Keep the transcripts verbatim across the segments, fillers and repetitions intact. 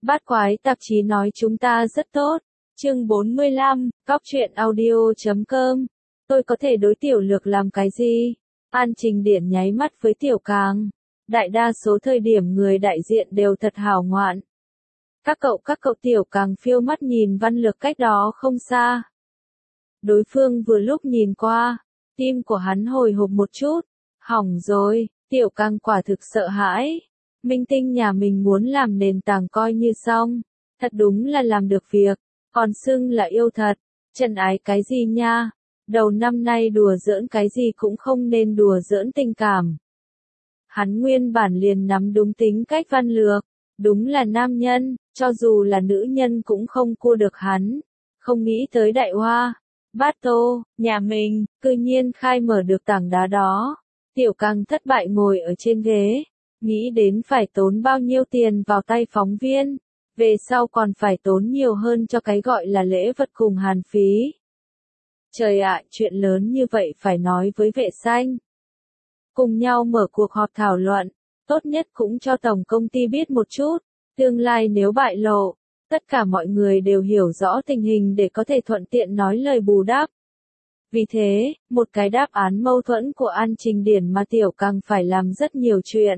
Bát Quái tạp chí nói chúng ta rất tốt. Chương bốn mươi lăm, Cóc truyện audio chấm com. Tôi có thể đối Tiểu Lược làm cái gì? An Trình Điển nháy mắt với Tiểu Càng. Đại đa số thời điểm người đại diện đều thật hào ngoạn. Các cậu các cậu Tiểu Càng phiêu mắt nhìn Văn Lược cách đó không xa. Đối phương vừa lúc nhìn qua, tim của hắn hồi hộp một chút. Hỏng rồi, Tiểu Càng quả thực sợ hãi. Minh tinh nhà mình muốn làm nền tảng coi như xong. Thật đúng là làm được việc. Còn xưng là yêu thật. Trần ái cái gì nha? Đầu năm nay đùa giỡn cái gì cũng không nên đùa giỡn tình cảm. Hắn nguyên bản liền nắm đúng tính cách Văn Lược. Đúng là nam nhân, cho dù là nữ nhân cũng không cua được hắn. Không nghĩ tới Đại Hoa, Bát Tô, nhà mình, cư nhiên khai mở được tảng đá đó. Tiểu Càng thất bại ngồi ở trên ghế. Nghĩ đến phải tốn bao nhiêu tiền vào tay phóng viên. Về sau còn phải tốn nhiều hơn cho cái gọi là lễ vật cùng hàn phí. Trời ạ, chuyện lớn như vậy phải nói với Vệ Xanh. Cùng nhau mở cuộc họp thảo luận, tốt nhất cũng cho tổng công ty biết một chút, tương lai nếu bại lộ, tất cả mọi người đều hiểu rõ tình hình để có thể thuận tiện nói lời bù đắp. Vì thế, một cái đáp án mâu thuẫn của An Trình Điển mà Tiểu Càng phải làm rất nhiều chuyện.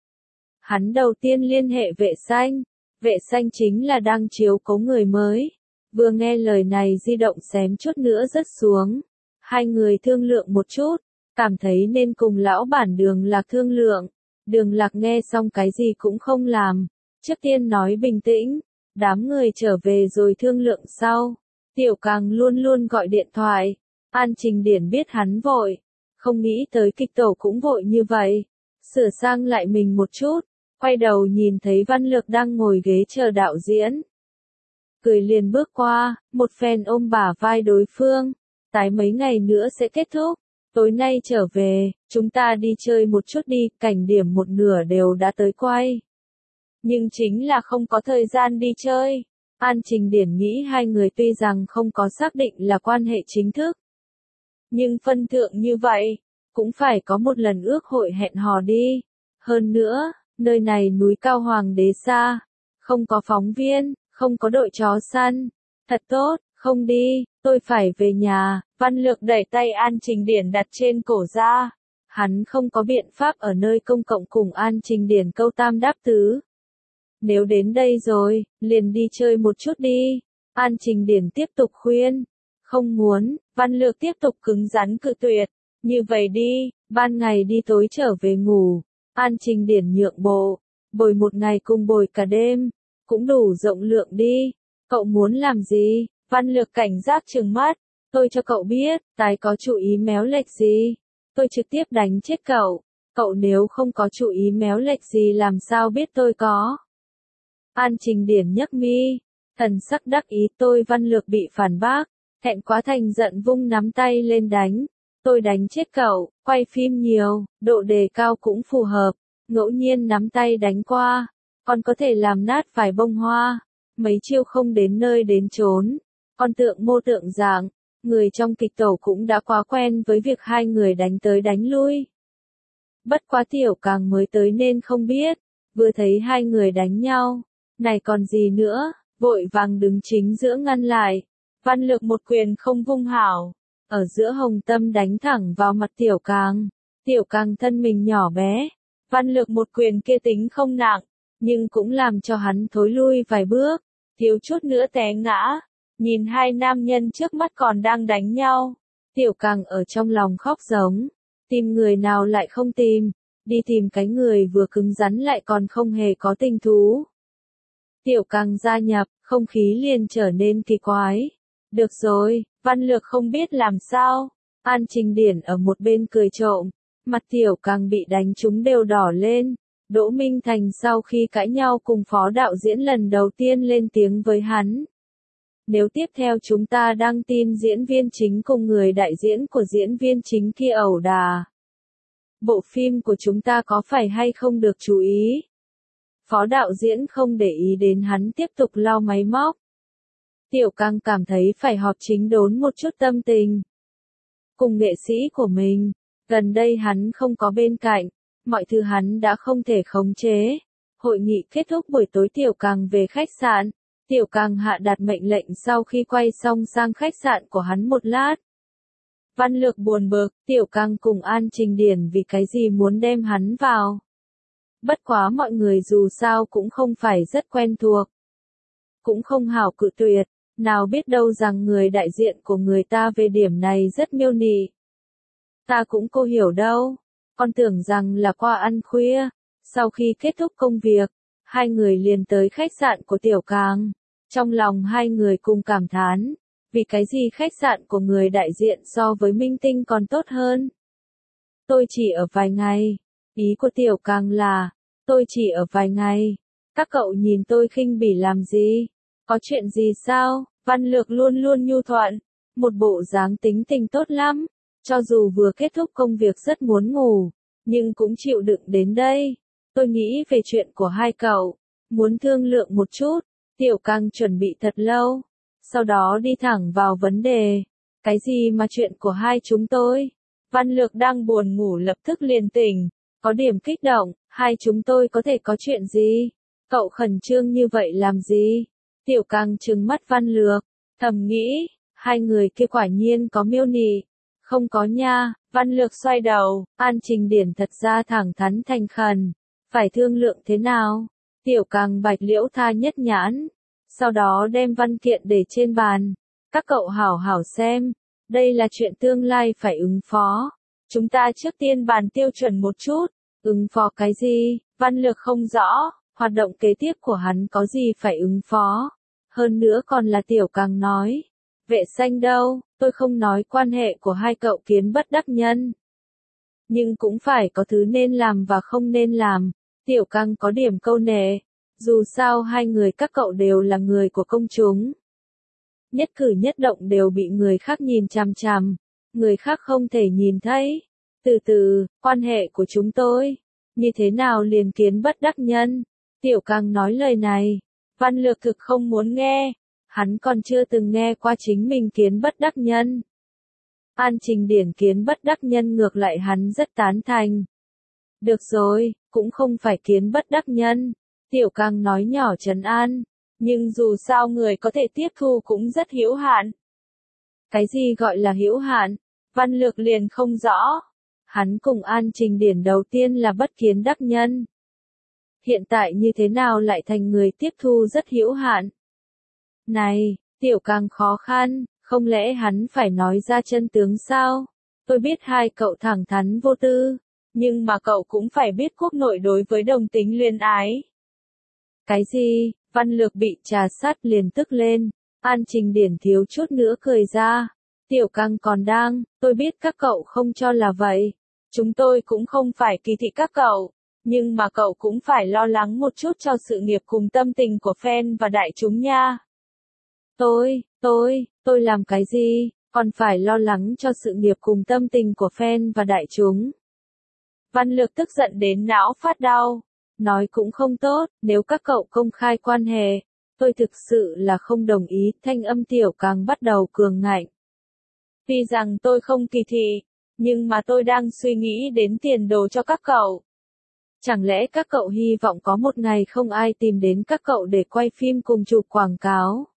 Hắn đầu tiên liên hệ Vệ Xanh. Vệ Xanh chính là đang chiếu cố người mới. Vừa nghe lời này di động xém chút nữa rớt xuống. Hai người thương lượng một chút, cảm thấy nên cùng lão bản Đường Lạc thương lượng. Đường Lạc nghe xong cái gì cũng không làm. Trước tiên nói bình tĩnh, đám người trở về rồi thương lượng sau. Tiểu Càng luôn luôn gọi điện thoại. An Trình Điển biết hắn vội, không nghĩ tới kịch tổ cũng vội như vậy. Sửa sang lại mình một chút. Quay đầu nhìn thấy Văn Lược đang ngồi ghế chờ đạo diễn. Cười liền bước qua, một phen ôm bả vai đối phương. Tái mấy ngày nữa sẽ kết thúc. Tối nay trở về, chúng ta đi chơi một chút đi, cảnh điểm một nửa đều đã tới quay. Nhưng chính là không có thời gian đi chơi. An Trình Điển nghĩ hai người tuy rằng không có xác định là quan hệ chính thức. Nhưng phân thượng như vậy, cũng phải có một lần ước hội hẹn hò đi. Hơn nữa, nơi này núi cao Hoàng Đế xa, không có phóng viên, không có đội chó săn. Thật tốt, không đi, tôi phải về nhà. Văn Lược đẩy tay An Trình Điển đặt trên cổ ra. Hắn không có biện pháp ở nơi công cộng cùng An Trình Điển câu tam đáp tứ. Nếu đến đây rồi, liền đi chơi một chút đi. An Trình Điển tiếp tục khuyên. Không muốn, Văn Lược tiếp tục cứng rắn cự tuyệt. Như vậy đi, ban ngày đi tối trở về ngủ. An Trình Điển nhượng bộ, bồi một ngày cùng bồi cả đêm, cũng đủ rộng lượng đi. Cậu muốn làm gì? Văn Lược cảnh giác trừng mắt. Tôi cho cậu biết, tái có chủ ý méo lệch gì. Tôi trực tiếp đánh chết cậu. Cậu nếu không có chủ ý méo lệch gì làm sao biết tôi có. An Trình Điển nhấc mi, thần sắc đắc ý. Tôi Văn Lược bị phản bác, thẹn quá thành giận vung nắm tay lên đánh. Tôi đánh chết cậu, quay phim nhiều, độ đề cao cũng phù hợp, ngẫu nhiên nắm tay đánh qua, còn có thể làm nát vài bông hoa, mấy chiêu không đến nơi đến chốn, con tượng mô tượng dạng, người trong kịch tổ cũng đã quá quen với việc hai người đánh tới đánh lui. Bất quá Tiểu Càng mới tới nên không biết, vừa thấy hai người đánh nhau, này còn gì nữa, vội vàng đứng chính giữa ngăn lại, Văn Lược một quyền không vung hảo. Ở giữa hồng tâm đánh thẳng vào mặt Tiểu Càng. Tiểu Càng thân mình nhỏ bé. Văn Lược một quyền kia tính không nặng, nhưng cũng làm cho hắn thối lui vài bước, thiếu chút nữa té ngã. Nhìn hai nam nhân trước mắt còn đang đánh nhau. Tiểu Càng ở trong lòng khóc giống. Tìm người nào lại không tìm. Đi tìm cái người vừa cứng rắn lại còn không hề có tình thú. Tiểu Càng gia nhập, không khí liền trở nên kỳ quái. Được rồi. Văn Lược không biết làm sao. An Trình Điển ở một bên cười trộm. Mặt Tiểu Càng bị đánh trúng đều đỏ lên. Đỗ Minh Thành sau khi cãi nhau cùng phó đạo diễn lần đầu tiên lên tiếng với hắn. Nếu tiếp theo chúng ta đăng tin diễn viên chính cùng người đại diễn của diễn viên chính kia ẩu đà, bộ phim của chúng ta có phải hay không được chú ý? Phó đạo diễn không để ý đến hắn tiếp tục lau máy móc. Tiểu Càng cảm thấy phải họp chính đốn một chút tâm tình. Cùng nghệ sĩ của mình, gần đây hắn không có bên cạnh, mọi thứ hắn đã không thể khống chế. Hội nghị kết thúc buổi tối Tiểu Càng về khách sạn. Tiểu Càng hạ đạt mệnh lệnh sau khi quay xong sang khách sạn của hắn một lát. Văn Lược buồn bực, Tiểu Càng cùng An Trình Điển vì cái gì muốn đem hắn vào. Bất quá mọi người dù sao cũng không phải rất quen thuộc. Cũng không hảo cự tuyệt, nào biết đâu rằng người đại diện của người ta về điểm này rất miêu nị. Ta cũng cô hiểu đâu, con tưởng rằng là qua ăn khuya. Sau khi kết thúc công việc, hai người liền tới khách sạn của Tiểu Càng. Trong lòng hai người cùng cảm thán, vì cái gì khách sạn của người đại diện so với Minh Tinh còn tốt hơn. Tôi chỉ ở vài ngày, ý của Tiểu Càng là, tôi chỉ ở vài ngày, các cậu nhìn tôi khinh bỉ làm gì, có chuyện gì sao? Văn Lược luôn luôn nhu thuận, một bộ dáng tính tình tốt lắm, cho dù vừa kết thúc công việc rất muốn ngủ, nhưng cũng chịu đựng đến đây. Tôi nghĩ về chuyện của hai cậu, muốn thương lượng một chút. Tiểu Càng chuẩn bị thật lâu, sau đó đi thẳng vào vấn đề. Cái gì mà chuyện của hai chúng tôi? Văn Lược đang buồn ngủ lập tức liền tỉnh, có điểm kích động, hai chúng tôi có thể có chuyện gì? Cậu khẩn trương như vậy làm gì? Tiểu Càng trừng mắt Văn Lược, thầm nghĩ, hai người kia quả nhiên có miêu nị. Không có nha, Văn Lược xoay đầu, An Trình Điển thật ra thẳng thắn thành khẩn, phải thương lượng thế nào? Tiểu Càng bạch liễu tha nhất nhãn, sau đó đem văn kiện để trên bàn. Các cậu hảo hảo xem, đây là chuyện tương lai phải ứng phó. Chúng ta trước tiên bàn tiêu chuẩn một chút, ứng phó cái gì? Văn Lược không rõ, hoạt động kế tiếp của hắn có gì phải ứng phó. Hơn nữa còn là Tiểu Càng nói. Vệ xanh đâu, tôi không nói quan hệ của hai cậu kiến bất đắc nhân. Nhưng cũng phải có thứ nên làm và không nên làm. Tiểu Càng có điểm câu nệ, dù sao hai người các cậu đều là người của công chúng. Nhất cử nhất động đều bị người khác nhìn chằm chằm, người khác không thể nhìn thấy. Từ từ, quan hệ của chúng tôi, như thế nào liền kiến bất đắc nhân? Tiểu Càng nói lời này, Văn Lược thực không muốn nghe, hắn còn chưa từng nghe qua chính mình kiến bất đắc nhân. An Trình Điển kiến bất đắc nhân ngược lại hắn rất tán thành. Được rồi, cũng không phải kiến bất đắc nhân. Tiểu Càng nói nhỏ trấn an, nhưng dù sao người có thể tiếp thu cũng rất hữu hạn. Cái gì gọi là hữu hạn? Văn Lược liền không rõ. Hắn cùng An Trình Điển đầu tiên là bất kiến đắc nhân. Hiện tại như thế nào lại thành người tiếp thu rất hữu hạn? Này, Tiểu Càng khó khăn, không lẽ hắn phải nói ra chân tướng sao? Tôi biết hai cậu thẳng thắn vô tư, nhưng mà cậu cũng phải biết quốc nội đối với đồng tính luyến ái. Cái gì? Văn Lược bị trà sát liền tức lên, An Trình Điển thiếu chút nữa cười ra. Tiểu Càng còn đang, tôi biết các cậu không cho là vậy. Chúng tôi cũng không phải kỳ thị các cậu, nhưng mà cậu cũng phải lo lắng một chút cho sự nghiệp cùng tâm tình của fan và đại chúng nha. Tôi, tôi, tôi làm cái gì, còn phải lo lắng cho sự nghiệp cùng tâm tình của fan và đại chúng. Văn Lược tức giận đến não phát đau, nói cũng không tốt, nếu các cậu công khai quan hệ, tôi thực sự là không đồng ý, thanh âm Tiểu Càng bắt đầu cường ngạnh. Tuy rằng tôi không kỳ thị, nhưng mà tôi đang suy nghĩ đến tiền đồ cho các cậu. Chẳng lẽ các cậu hy vọng có một ngày không ai tìm đến các cậu để quay phim cùng chụp quảng cáo?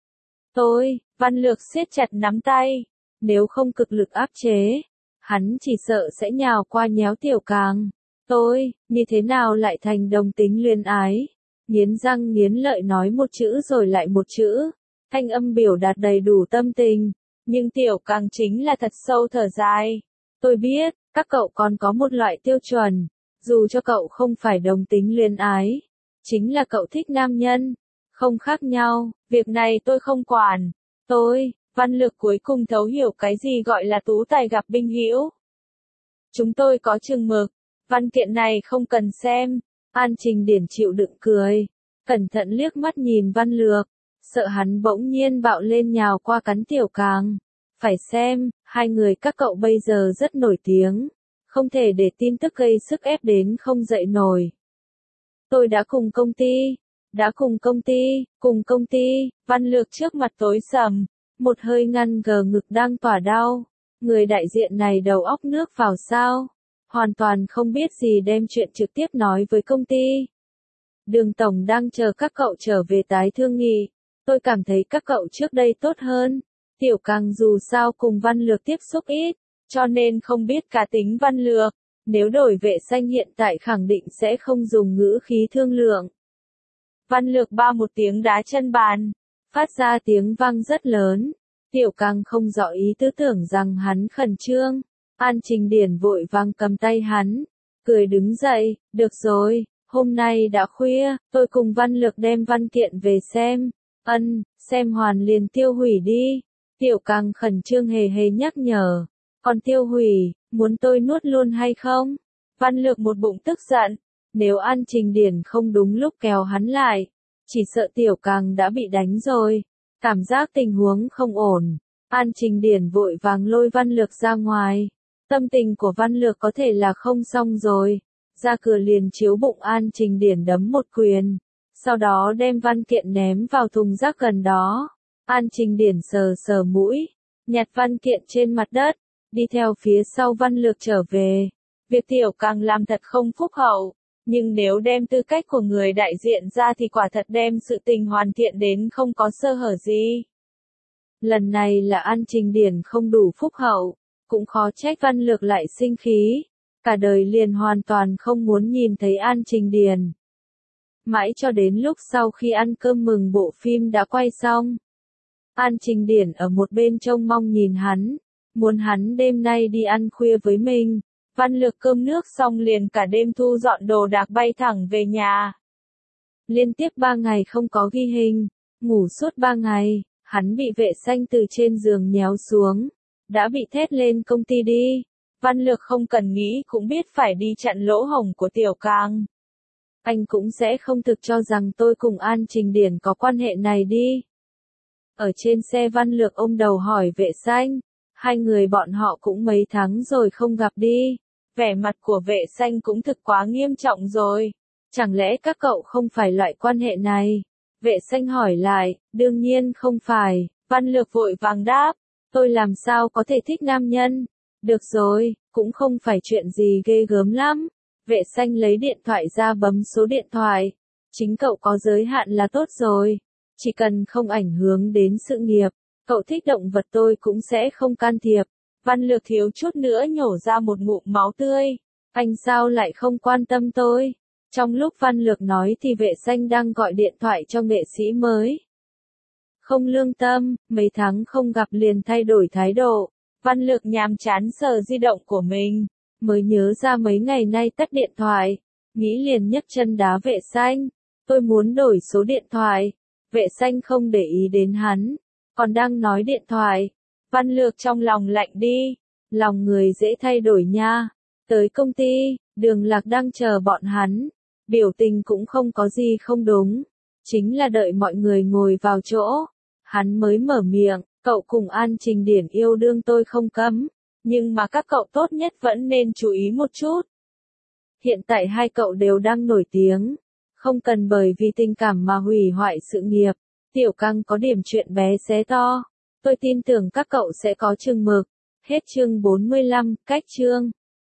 Tôi, Văn Lược siết chặt nắm tay, nếu không cực lực áp chế, hắn chỉ sợ sẽ nhào qua nhéo Tiểu Càng. Tôi, như thế nào lại thành đồng tính luyến ái? Nghiến răng nghiến lợi nói một chữ rồi lại một chữ, thanh âm biểu đạt đầy đủ tâm tình, nhưng Tiểu Càng chính là thật sâu thở dài. Tôi biết, các cậu còn có một loại tiêu chuẩn, dù cho cậu không phải đồng tính luyến ái, chính là cậu thích nam nhân, không khác nhau, việc này tôi không quản. Tôi, Văn Lược cuối cùng thấu hiểu cái gì gọi là tú tài gặp binh hữu. Chúng tôi có chừng mực, văn kiện này không cần xem. An Trình Điển chịu đựng cười, cẩn thận liếc mắt nhìn Văn Lược, sợ hắn bỗng nhiên bạo lên nhào qua cắn Tiểu Càng. Phải xem, hai người các cậu bây giờ rất nổi tiếng, không thể để tin tức gây sức ép đến không dậy nổi. Tôi đã cùng công ty, đã cùng công ty, cùng công ty, Văn Lược trước mặt tối sầm, một hơi ngăn gờ ngực đang tỏa đau. Người đại diện này đầu óc nước vào sao? Hoàn toàn không biết gì đem chuyện trực tiếp nói với công ty. Đường Tổng đang chờ các cậu trở về tái thương nghị. Tôi cảm thấy các cậu trước đây tốt hơn. Tiểu Càng dù sao cùng Văn Lược tiếp xúc ít, cho nên không biết cá tính Văn Lược. Nếu đổi Vệ Xanh hiện tại khẳng định sẽ không dùng ngữ khí thương lượng. Văn Lược ba một tiếng đá chân bàn, phát ra tiếng vang rất lớn. Tiểu Càng không rõ ý tứ tưởng rằng hắn khẩn trương. An Trình Điển vội vàng cầm tay hắn, cười đứng dậy, được rồi, hôm nay đã khuya, tôi cùng Văn Lược đem văn kiện về xem. Ân, xem hoàn liền tiêu hủy đi. Tiểu Càng khẩn trương hề hề nhắc nhở. Còn tiêu hủy, muốn tôi nuốt luôn hay không? Văn Lược một bụng tức giận. Nếu An Trình Điển không đúng lúc kéo hắn lại, chỉ sợ Tiểu Càng đã bị đánh rồi. Cảm giác tình huống không ổn. An Trình Điển vội vàng lôi Văn Lược ra ngoài. Tâm tình của Văn Lược có thể là không xong rồi. Ra cửa liền chiếu bụng An Trình Điển đấm một quyền. Sau đó đem văn kiện ném vào thùng rác gần đó. An Trình Điển sờ sờ mũi, nhặt văn kiện trên mặt đất, đi theo phía sau Văn Lược trở về. Việc Tiểu Càng làm thật không phúc hậu, nhưng nếu đem tư cách của người đại diện ra thì quả thật đem sự tình hoàn thiện đến không có sơ hở gì. Lần này là An Trình Điển không đủ phúc hậu, cũng khó trách Văn Lược lại sinh khí. Cả đời liền hoàn toàn không muốn nhìn thấy An Trình Điển. Mãi cho đến lúc sau khi ăn cơm mừng bộ phim đã quay xong. An Trình Điển ở một bên trông mong nhìn hắn, muốn hắn đêm nay đi ăn khuya với mình. Văn Lược cơm nước xong liền cả đêm thu dọn đồ đạc bay thẳng về nhà. Liên tiếp ba ngày không có ghi hình, ngủ suốt ba ngày, hắn bị Vệ Xanh từ trên giường nhéo xuống, đã bị thét lên công ty đi. Văn Lược không cần nghĩ cũng biết phải đi chặn lỗ hổng của Tiểu Càng. Anh cũng sẽ không thực cho rằng tôi cùng An Trình Điển có quan hệ này đi. Ở trên xe Văn Lược ôm đầu hỏi Vệ Xanh, hai người bọn họ cũng mấy tháng rồi không gặp đi. Vẻ mặt của Vệ Xanh cũng thực quá nghiêm trọng rồi. Chẳng lẽ các cậu không phải loại quan hệ này? Vệ Xanh hỏi lại, đương nhiên không phải. Văn Lược vội vàng đáp, tôi làm sao có thể thích nam nhân? Được rồi, cũng không phải chuyện gì ghê gớm lắm. Vệ Xanh lấy điện thoại ra bấm số điện thoại. Chính cậu có giới hạn là tốt rồi. Chỉ cần không ảnh hưởng đến sự nghiệp, cậu thích động vật tôi cũng sẽ không can thiệp. Văn Lược thiếu chút nữa nhổ ra một ngụm máu tươi. Anh sao lại không quan tâm tôi? Trong lúc Văn Lược nói thì Vệ Xanh đang gọi điện thoại cho nghệ sĩ mới. Không lương tâm, mấy tháng không gặp liền thay đổi thái độ. Văn Lược nhàm chán sờ di động của mình, mới nhớ ra mấy ngày nay tắt điện thoại, nghĩ liền nhấc chân đá Vệ Xanh. Tôi muốn đổi số điện thoại. Vệ Xanh không để ý đến hắn, còn đang nói điện thoại. Văn Lược trong lòng lạnh đi, lòng người dễ thay đổi nha. Tới công ty, Đường Lạc đang chờ bọn hắn, biểu tình cũng không có gì không đúng, chính là đợi mọi người ngồi vào chỗ. Hắn mới mở miệng, cậu cùng An Trình Điển yêu đương tôi không cấm, nhưng mà các cậu tốt nhất vẫn nên chú ý một chút. Hiện tại hai cậu đều đang nổi tiếng, không cần bởi vì tình cảm mà hủy hoại sự nghiệp. Tiểu Càng có điểm chuyện bé xé to, tôi tin tưởng các cậu sẽ có chừng mực. Hết chương bốn mươi lăm, cách chương.